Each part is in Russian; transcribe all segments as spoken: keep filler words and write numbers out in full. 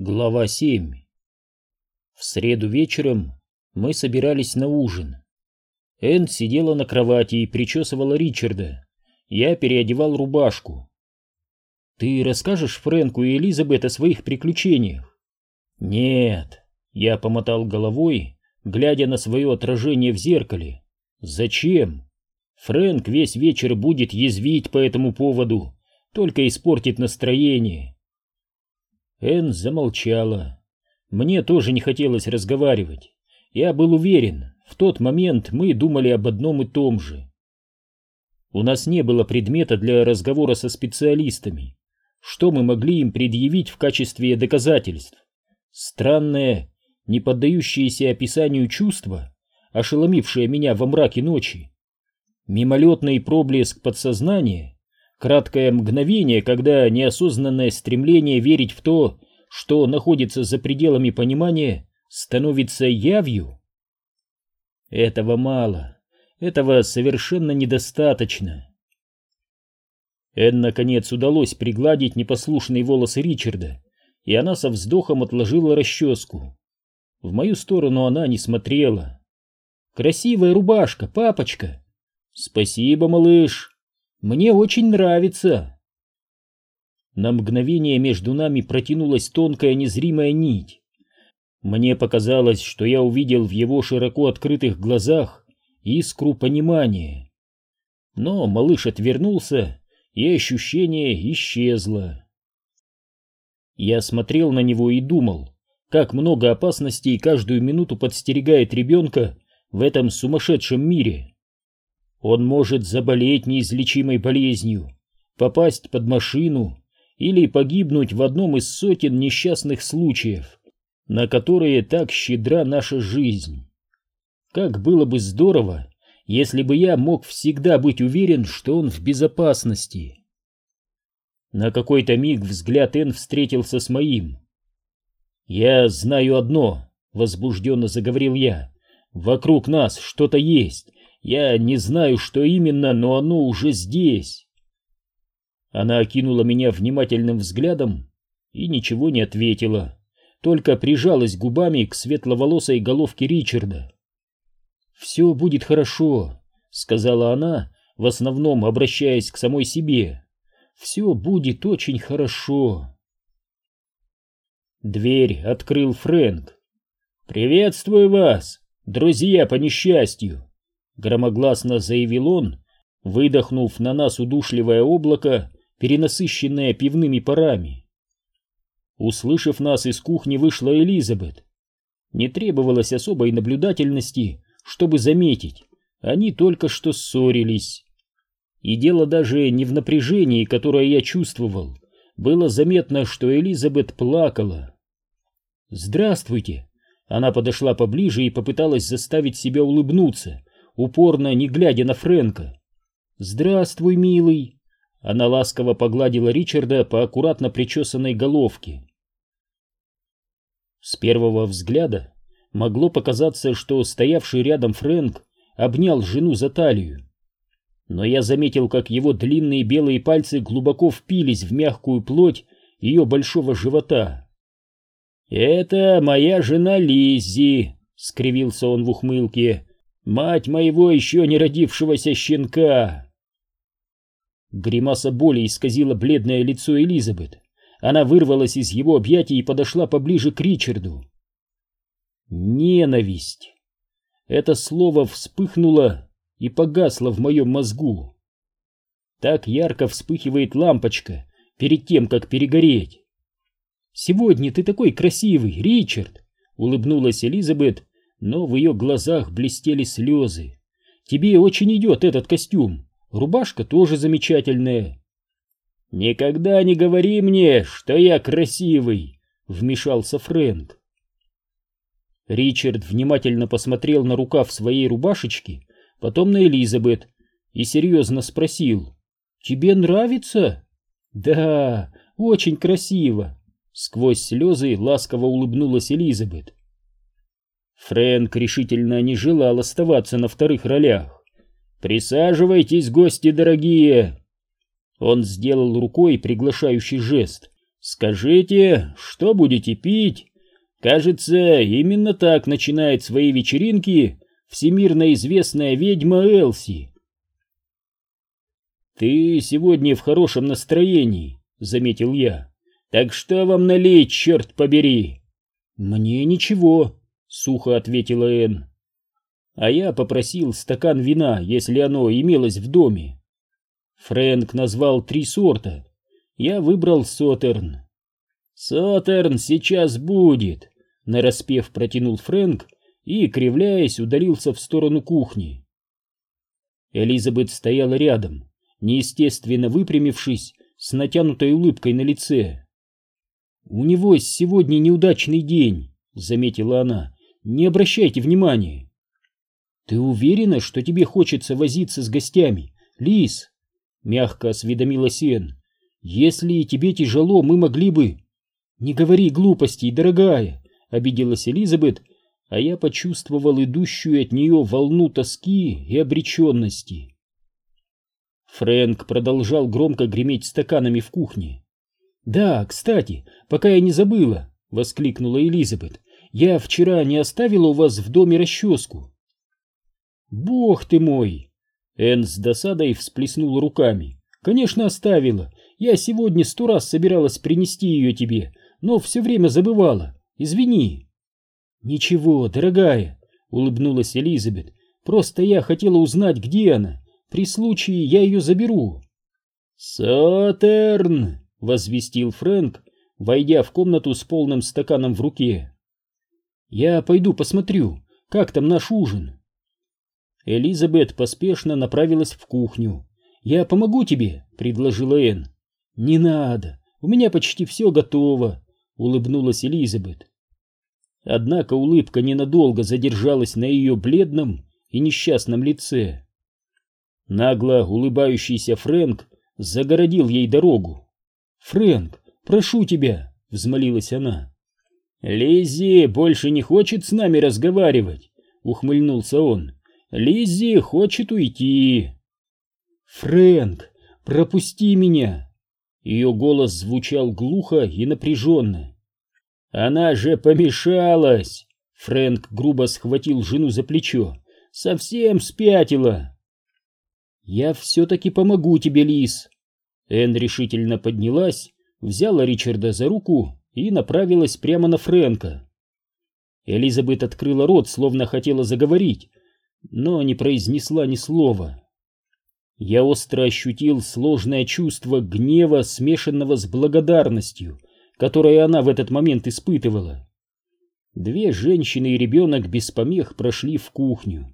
Глава семь. В среду вечером мы собирались на ужин. Энн сидела на кровати и причесывала Ричарда. Я переодевал рубашку. «Ты расскажешь Фрэнку и Элизабет о своих приключениях?» «Нет», — я помотал головой, глядя на свое отражение в зеркале. «Зачем? Фрэнк весь вечер будет язвить по этому поводу, только испортит настроение». Энн замолчала. Мне тоже не хотелось разговаривать. Я был уверен, в тот момент мы думали об одном и том же. У нас не было предмета для разговора со специалистами. Что мы могли им предъявить в качестве доказательств? Странное, не поддающееся описанию чувство, ошеломившее меня во мраке ночи. Мимолетный проблеск подсознания, краткое мгновение, когда неосознанное стремление верить в то, что находится за пределами понимания, становится явью. Этого мало, этого совершенно недостаточно. Энн, наконец, удалось пригладить непослушные волосы Ричарда, и она со вздохом отложила расческу. В мою сторону она не смотрела. «Красивая рубашка, папочка!» «Спасибо, малыш! Мне очень нравится!» На мгновение между нами протянулась тонкая незримая нить. Мне показалось, что я увидел в его широко открытых глазах искру понимания. Но малыш отвернулся, и ощущение исчезло. Я смотрел на него и думал, как много опасностей каждую минуту подстерегает ребенка в этом сумасшедшем мире. Он может заболеть неизлечимой болезнью, попасть под машину или погибнуть в одном из сотен несчастных случаев, на которые так щедра наша жизнь. Как было бы здорово, если бы я мог всегда быть уверен, что он в безопасности. На какой-то миг взгляд Энн встретился с моим. «Я знаю одно», — возбужденно заговорил я, — «вокруг нас что-то есть. Я не знаю, что именно, но оно уже здесь». Она окинула меня внимательным взглядом и ничего не ответила, только прижалась губами к светловолосой головке Ричарда. «Все будет хорошо», — сказала она, в основном обращаясь к самой себе. «Все будет очень хорошо». Дверь открыл Фрэнк. «Приветствую вас, друзья по несчастью», — громогласно заявил он, выдохнув на нас удушливое облако, перенасыщенное пивными парами. Услышав нас, из кухни вышла Элизабет. Не требовалось особой наблюдательности, чтобы заметить, они только что ссорились. И дело даже не в напряжении, которое я чувствовал. Было заметно, что Элизабет плакала. «Здравствуйте!» Она подошла поближе и попыталась заставить себя улыбнуться, упорно не глядя на Фрэнка. «Здравствуй, милый!» Она ласково погладила Ричарда по аккуратно причесанной головке. С первого взгляда могло показаться, что стоявший рядом Фрэнк обнял жену за талию. Но я заметил, как его длинные белые пальцы глубоко впились в мягкую плоть ее большого живота. «Это моя жена Лиззи», — скривился он в ухмылке, — «мать моего еще не родившегося щенка». Гримаса боли исказила бледное лицо Элизабет. Она вырвалась из его объятий и подошла поближе к Ричарду. Ненависть. Это слово вспыхнуло и погасло в моем мозгу. Так ярко вспыхивает лампочка перед тем, как перегореть. «Сегодня ты такой красивый, Ричард!» — улыбнулась Элизабет, но в ее глазах блестели слезы. «Тебе очень идет этот костюм. Рубашка тоже замечательная». «Никогда не говори мне, что я красивый!» — вмешался Фрэнк. Ричард внимательно посмотрел на рукав своей рубашечки, потом на Элизабет и серьезно спросил: «Тебе нравится?» «Да, очень красиво!» — сквозь слезы ласково улыбнулась Элизабет. Фрэнк решительно не желал оставаться на вторых ролях. «Присаживайтесь, гости дорогие!» Он сделал рукой приглашающий жест, «Скажите, что будете пить? Кажется, именно так начинает свои вечеринки всемирно известная ведьма Элси». «Ты сегодня в хорошем настроении», — заметил я. «Так что вам налить, черт побери?» «Мне ничего», — сухо ответила Энн. А я попросил стакан вина, если оно имелось в доме. Фрэнк назвал три сорта. Я выбрал Сотерн. «Сотерн сейчас будет», — нараспев протянул Фрэнк и, кривляясь, удалился в сторону кухни. Элизабет стояла рядом, неестественно выпрямившись, с натянутой улыбкой на лице. «У него сегодня неудачный день», — заметила она. «Не обращайте внимания». «Ты уверена, что тебе хочется возиться с гостями, Лиз?» — мягко осведомилась Энн. «Если тебе тяжело, мы могли бы...» «Не говори глупостей, дорогая», — обиделась Элизабет, а я почувствовал идущую от нее волну тоски и обреченности. Фрэнк продолжал громко греметь стаканами в кухне. «Да, кстати, пока я не забыла», — воскликнула Элизабет, — «я вчера не оставила у вас в доме расческу». «Бог ты мой!» Энн с досадой всплеснула руками. «Конечно, оставила. Я сегодня сто раз собиралась принести ее тебе, но все время забывала. Извини». «Ничего, дорогая», — улыбнулась Элизабет, — «просто я хотела узнать, где она. При случае я ее заберу». «Сотерн!» — возвестил Фрэнк, войдя в комнату с полным стаканом в руке. «Я пойду посмотрю, как там наш ужин». Элизабет поспешно направилась в кухню. «Я помогу тебе», — предложила Энн. «Не надо, у меня почти все готово», — улыбнулась Элизабет. Однако улыбка ненадолго задержалась на ее бледном и несчастном лице. Нагло улыбающийся Фрэнк загородил ей дорогу. «Фрэнк, прошу тебя», — взмолилась она. «Лиззи больше не хочет с нами разговаривать», — ухмыльнулся он. «Лиззи хочет уйти». «Фрэнк, пропусти меня!» Ее голос звучал глухо и напряженно. «Она же помешалась!» Фрэнк грубо схватил жену за плечо. «Совсем спятила!» «Я все-таки помогу тебе, Лиз!» Энн решительно поднялась, взяла Ричарда за руку и направилась прямо на Фрэнка. Элизабет открыла рот, словно хотела заговорить, но не произнесла ни слова. Я остро ощутил сложное чувство гнева, смешанного с благодарностью, которое она в этот момент испытывала. Две женщины и ребенок без помех прошли в кухню.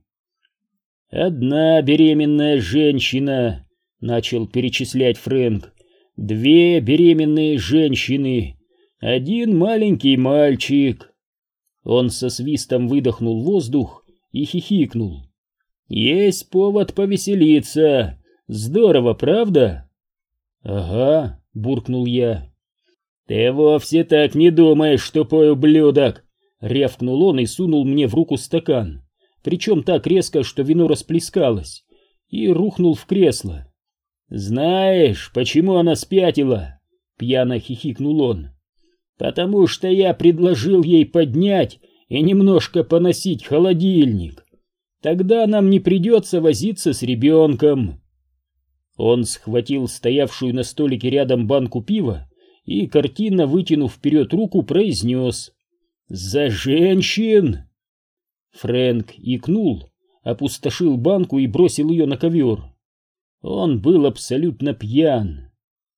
«Одна беременная женщина», — начал перечислять Фрэнк, — «две беременные женщины, один маленький мальчик». Он со свистом выдохнул воздух и хихикнул. «Есть повод повеселиться. Здорово, правда?» «Ага», — буркнул я. «Ты вовсе так не думаешь, тупой ублюдок!» — рявкнул он и сунул мне в руку стакан, причем так резко, что вино расплескалось, и рухнул в кресло. «Знаешь, почему она спятила?» — пьяно хихикнул он. «Потому что я предложил ей поднять и немножко поносить холодильник. Тогда нам не придется возиться с ребенком». Он схватил стоявшую на столике рядом банку пива и, картинно вытянув вперед руку, произнес: «За женщин!» Фрэнк икнул, опустошил банку и бросил ее на ковер. Он был абсолютно пьян.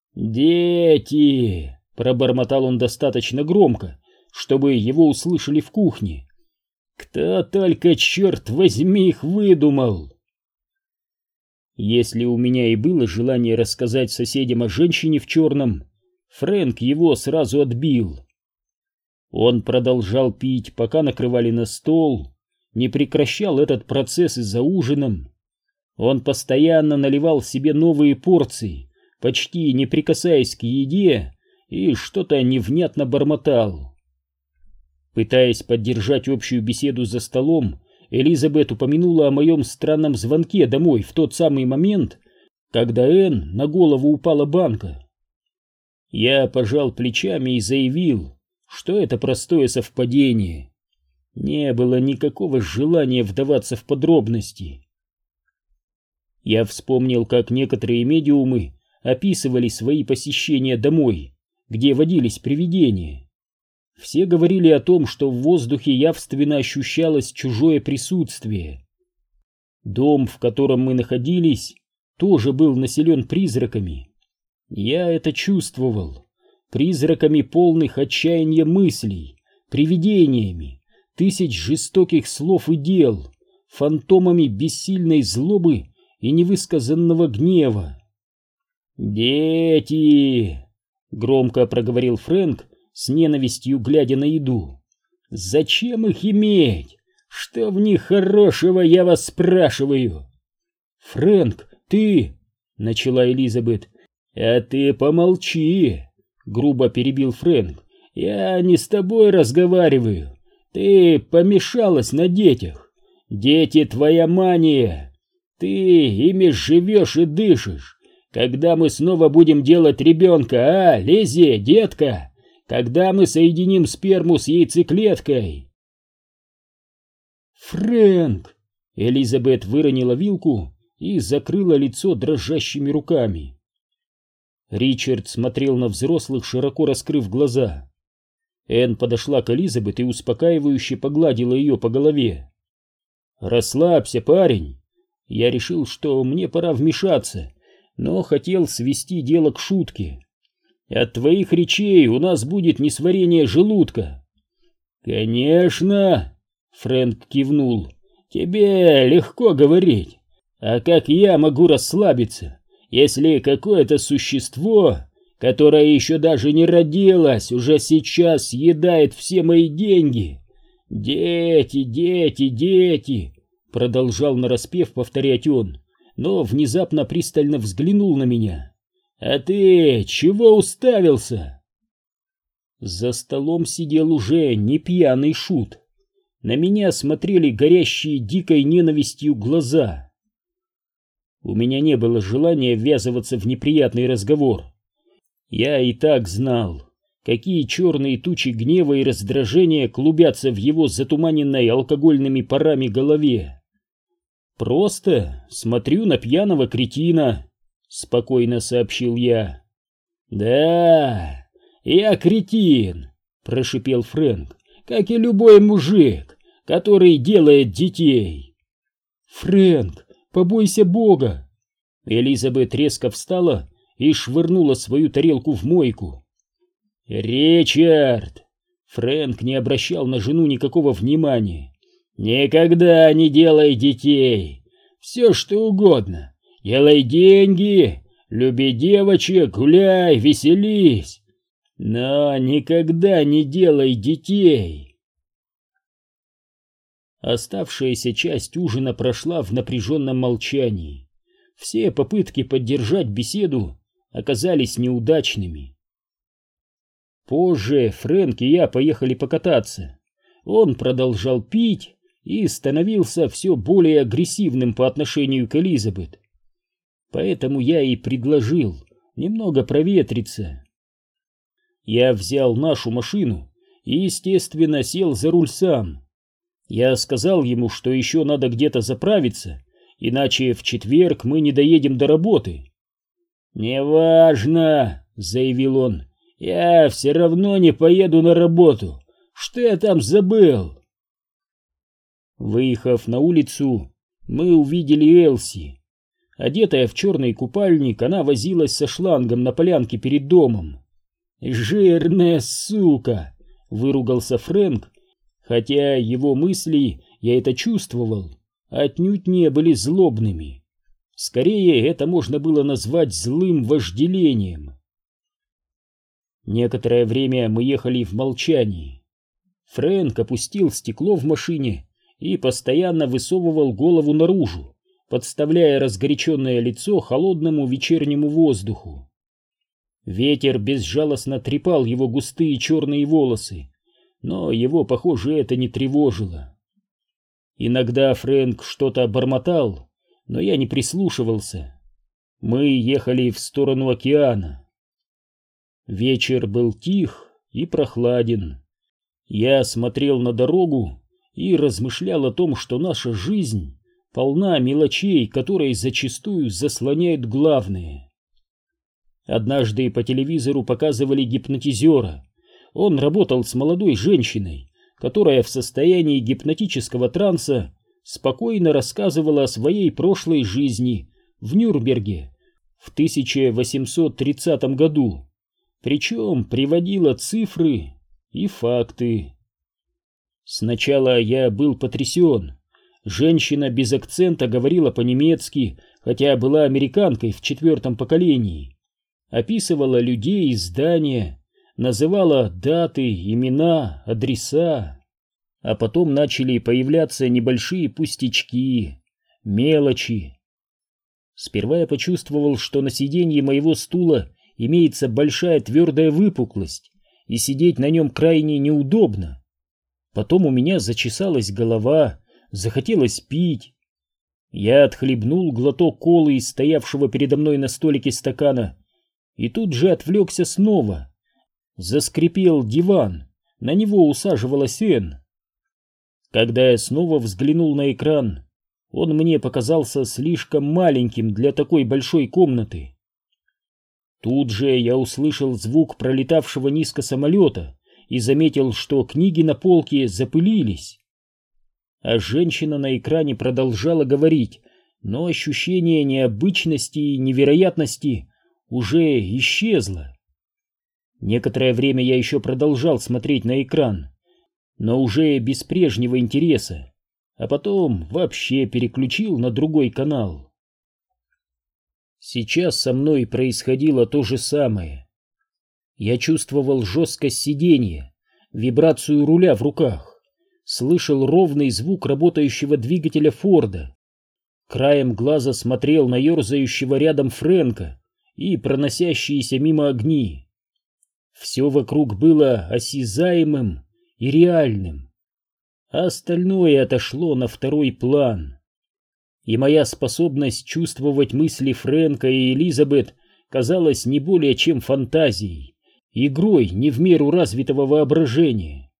«Дети!» — пробормотал он достаточно громко, чтобы его услышали в кухне. «Кто только, черт возьми, их выдумал!» Если у меня и было желание рассказать соседям о женщине в черном, Фрэнк его сразу отбил. Он продолжал пить, пока накрывали на стол, не прекращал этот процесс и за ужином. Он постоянно наливал себе новые порции, почти не прикасаясь к еде, и что-то невнятно бормотал. Пытаясь поддержать общую беседу за столом, Элизабет упомянула о моем странном звонке домой в тот самый момент, когда Энн на голову упала банка. Я пожал плечами и заявил, что это простое совпадение. Не было никакого желания вдаваться в подробности. Я вспомнил, как некоторые медиумы описывали свои посещения домой, где водились привидения. Все говорили о том, что в воздухе явственно ощущалось чужое присутствие. Дом, в котором мы находились, тоже был населен призраками. Я это чувствовал. Призраками полных отчаяния мыслей, привидениями, тысяч жестоких слов и дел, фантомами бессильной злобы и невысказанного гнева. «Дети!» — громко проговорил Фрэнк, с ненавистью глядя на еду. «Зачем их иметь? Что в них хорошего, я вас спрашиваю?» «Фрэнк, ты...» — начала Элизабет. «А ты помолчи!» — грубо перебил Фрэнк. «Я не с тобой разговариваю. Ты помешалась на детях. Дети — твоя мания. Ты ими живешь и дышишь. Когда мы снова будем делать ребенка, а, Лиззи, детка? Когда мы соединим сперму с яйцеклеткой?» «Фрэнк!» — Элизабет выронила вилку и закрыла лицо дрожащими руками. Ричард смотрел на взрослых, широко раскрыв глаза. Энн подошла к Элизабет и успокаивающе погладила ее по голове. «Расслабься, парень!» Я решил, что мне пора вмешаться, но хотел свести дело к шутке. «От твоих речей у нас будет несварение желудка». «Конечно!» — Фрэнк кивнул. «Тебе легко говорить. А как я могу расслабиться, если какое-то существо, которое еще даже не родилось, уже сейчас съедает все мои деньги? Дети, дети, дети!» — продолжал нараспев повторять он, но внезапно пристально взглянул на меня. «А ты чего уставился?» За столом сидел уже не пьяный шут. На меня смотрели горящие дикой ненавистью глаза. У меня не было желания ввязываться в неприятный разговор. Я и так знал, какие черные тучи гнева и раздражения клубятся в его затуманенной алкогольными парами голове. «Просто смотрю на пьяного кретина», — спокойно сообщил я. «Да, я кретин», — прошипел Фрэнк, — «как и любой мужик, который делает детей». «Фрэнк, побойся Бога!» Элизабет резко встала и швырнула свою тарелку в мойку. «Ричард!» Фрэнк не обращал на жену никакого внимания. «Никогда не делай детей! Все что угодно! Делай деньги, люби девочек, гуляй, веселись, но никогда не делай детей!» Оставшаяся часть ужина прошла в напряженном молчании. Все попытки поддержать беседу оказались неудачными. Позже Фрэнк и я поехали покататься. Он продолжал пить и становился все более агрессивным по отношению к Элизабет. Поэтому я и предложил немного проветриться. Я взял нашу машину и, естественно, сел за руль сам. Я сказал ему, что еще надо где-то заправиться, иначе в четверг мы не доедем до работы. «Неважно», — заявил он, — «я все равно не поеду на работу. Что я там забыл?» Выехав на улицу, мы увидели Элси. Одетая в черный купальник, она возилась со шлангом на полянке перед домом. «Жирная сука!» — выругался Фрэнк, хотя его мысли, я это чувствовал, отнюдь не были злобными. Скорее, это можно было назвать злым вожделением. Некоторое время мы ехали в молчании. Фрэнк опустил стекло в машине и постоянно высовывал голову наружу, подставляя разгоряченное лицо холодному вечернему воздуху. Ветер безжалостно трепал его густые черные волосы, но его, похоже, это не тревожило. Иногда Фрэнк что-то бормотал, но я не прислушивался. Мы ехали в сторону океана. Вечер был тих и прохладен. Я смотрел на дорогу и размышлял о том, что наша жизнь полна мелочей, которые зачастую заслоняют главное. Однажды по телевизору показывали гипнотизера. Он работал с молодой женщиной, которая в состоянии гипнотического транса спокойно рассказывала о своей прошлой жизни в Нюрнберге в тысяча восемьсот тридцатом году, причем приводила цифры и факты. Сначала я был потрясен. Женщина без акцента говорила по-немецки, хотя была американкой в четвертом поколении. Описывала людей и здания, называла даты, имена, адреса. А потом начали появляться небольшие пустячки, мелочи. Сперва я почувствовал, что на сиденье моего стула имеется большая твердая выпуклость, и сидеть на нем крайне неудобно. Потом у меня зачесалась голова, захотелось пить. Я отхлебнул глоток колы из стоявшего передо мной на столике стакана и тут же отвлекся снова. Заскрипел диван, на него усаживалась Энн. Когда я снова взглянул на экран, он мне показался слишком маленьким для такой большой комнаты. Тут же я услышал звук пролетавшего низко самолета и заметил, что книги на полке запылились. А женщина на экране продолжала говорить, но ощущение необычности и невероятности уже исчезло. Некоторое время я еще продолжал смотреть на экран, но уже без прежнего интереса, а потом вообще переключил на другой канал. Сейчас со мной происходило то же самое. Я чувствовал жесткость сиденья, вибрацию руля в руках, слышал ровный звук работающего двигателя Форда. Краем глаза смотрел на ерзающего рядом Фрэнка и проносящиеся мимо огни. Все вокруг было осязаемым и реальным, а остальное отошло на второй план. И моя способность чувствовать мысли Фрэнка и Элизабет казалась не более чем фантазией, игрой не в меру развитого воображения.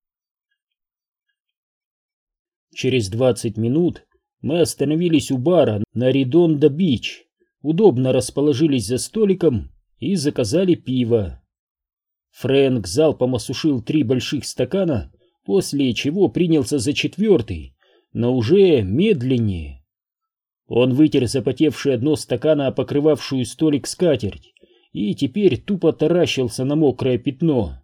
Через двадцать минут мы остановились у бара на Редондо-Бич, удобно расположились за столиком и заказали пиво. Фрэнк залпом осушил три больших стакана, после чего принялся за четвертый, но уже медленнее. Он вытер запотевшее дно стакана о покрывавшую столик скатерть и теперь тупо таращился на мокрое пятно.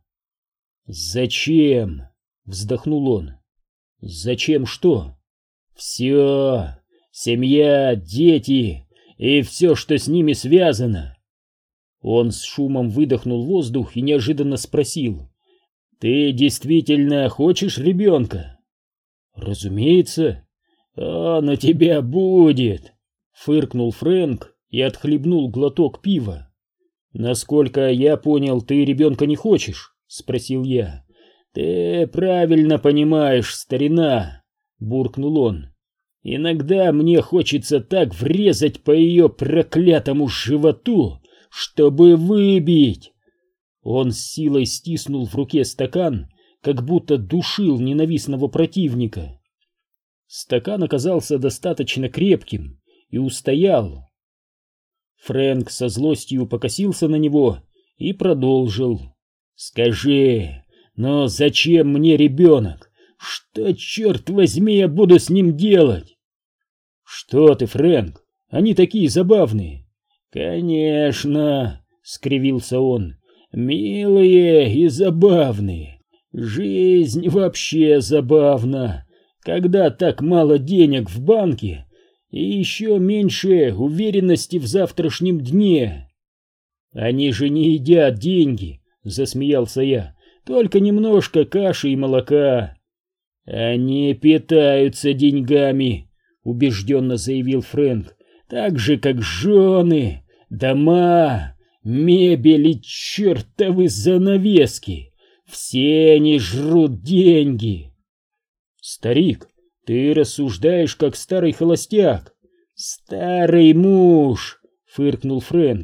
«Зачем?» — вздохнул он. «Зачем что?» «Все, семья, дети и все, что с ними связано». Он с шумом выдохнул воздух и неожиданно спросил: «Ты действительно хочешь ребенка?» «Разумеется». «Он у тебя будет», — фыркнул Фрэнк и отхлебнул глоток пива. «Насколько я понял, ты ребенка не хочешь?» — спросил я. «Ты правильно понимаешь, старина», — буркнул он. «Иногда мне хочется так врезать по ее проклятому животу, чтобы выбить». Он с силой стиснул в руке стакан, как будто душил ненавистного противника. Стакан оказался достаточно крепким и устоял. Фрэнк со злостью покосился на него и продолжил: «Скажи, но зачем мне ребенок? Что, черт возьми, я буду с ним делать?» «Что ты, Фрэнк, они такие забавные». «Конечно», — скривился он, — «милые и забавные. Жизнь вообще забавна, когда так мало денег в банке и еще меньше уверенности в завтрашнем дне». «Они же не едят деньги», — засмеялся я, — «только немножко каши и молока». «Они питаются деньгами», — убежденно заявил Фрэнк, — «так же, как жены, дома, мебель и чертовы занавески. Все они жрут деньги». «Старик, ты рассуждаешь как старый холостяк». «Старый муж», — фыркнул Фрэнк, —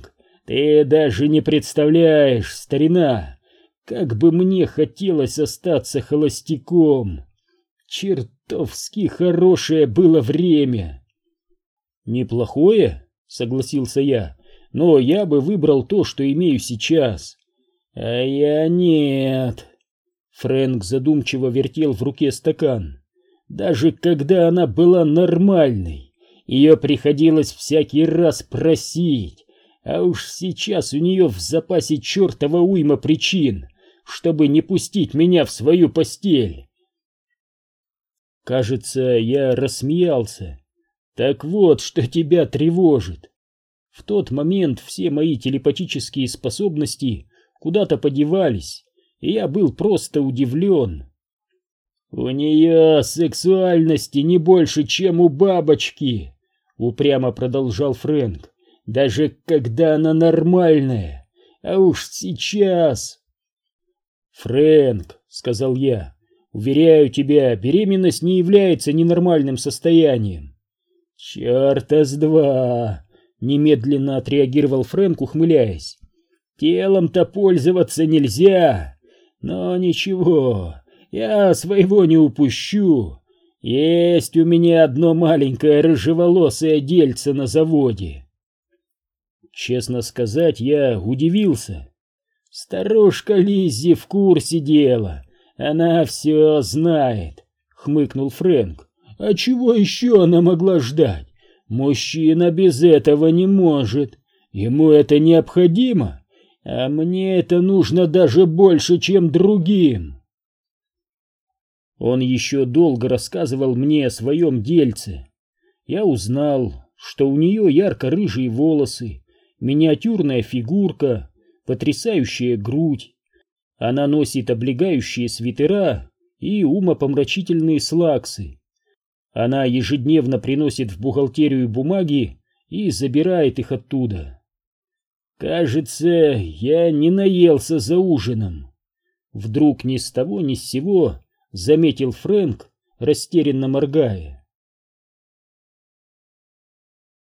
Ты даже не представляешь, старина, как бы мне хотелось остаться холостяком. Чертовски хорошее было время. Неплохое, согласился я, но я бы выбрал то, что имею сейчас. А я нет. Фрэнк задумчиво вертел в руке стакан. Даже когда она была нормальной, ее приходилось всякий раз просить, а уж сейчас у нее в запасе чертова уйма причин, чтобы не пустить меня в свою постель. Кажется, я рассмеялся. Так вот, что тебя тревожит. В тот момент все мои телепатические способности куда-то подевались, и я был просто удивлен. «У нее сексуальности не больше, чем у бабочки», — упрямо продолжал Фрэнк, «даже когда она нормальная, а уж сейчас...» «Фрэнк», — сказал я, — «уверяю тебя, беременность не является ненормальным состоянием». «Черта с два!» — немедленно отреагировал Фрэнк, ухмыляясь. «Телом-то пользоваться нельзя, но ничего, я своего не упущу. Есть у меня одно маленькое рыжеволосое дельце на заводе». Честно сказать, я удивился. «Старушка Лиззи в курсе дела, она все знает», — хмыкнул Фрэнк. «А чего еще она могла ждать? Мужчина без этого не может. Ему это необходимо, а мне это нужно даже больше, чем другим». Он еще долго рассказывал мне о своем дельце. Я узнал, что у нее ярко-рыжие волосы, миниатюрная фигурка, потрясающая грудь. Она носит облегающие свитера и умопомрачительные слаксы. Она ежедневно приносит в бухгалтерию бумаги и забирает их оттуда. Кажется, я не наелся за ужином. Вдруг ни с того ни с сего заметил Фрэнк, растерянно моргая.